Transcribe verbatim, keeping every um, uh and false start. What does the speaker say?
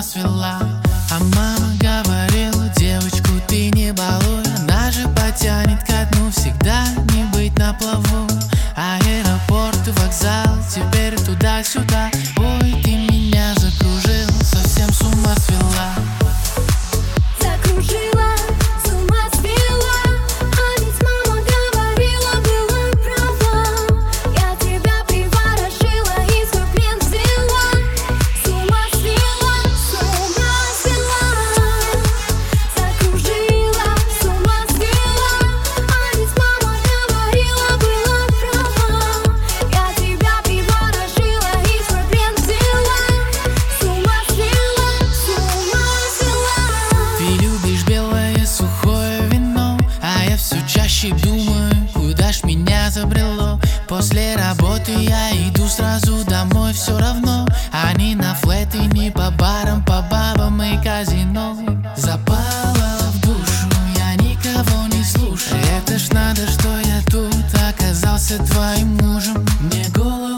свела. А мама говорила: девочку ты не балуй, она же потянет ко дну, всегда не быть на плаву. Аэропорт и вокзал, теперь туда-сюда. Ой, ты меня закружила, совсем с ума свела. Закружила, с ума свела, а ведь мама говорила, была права. Я тебя приворожила и свой плен взяла. С ума свела, с ума свела. Закружила, с ума свела, а ведь мама говорила, была права. Я тебя приворожила и свой плен взяла. С ума свела, с ума свела. Ты любишь белое сухое вино, а я все чаще думаю, куда ж меня забрело. После работы я иду сразу домой, все равно. А не на флэты, не по барам, по бабам и казино. Запала в душу, я никого не слушаю. Это ж надо, что я тут оказался твоим мужем. Мне голову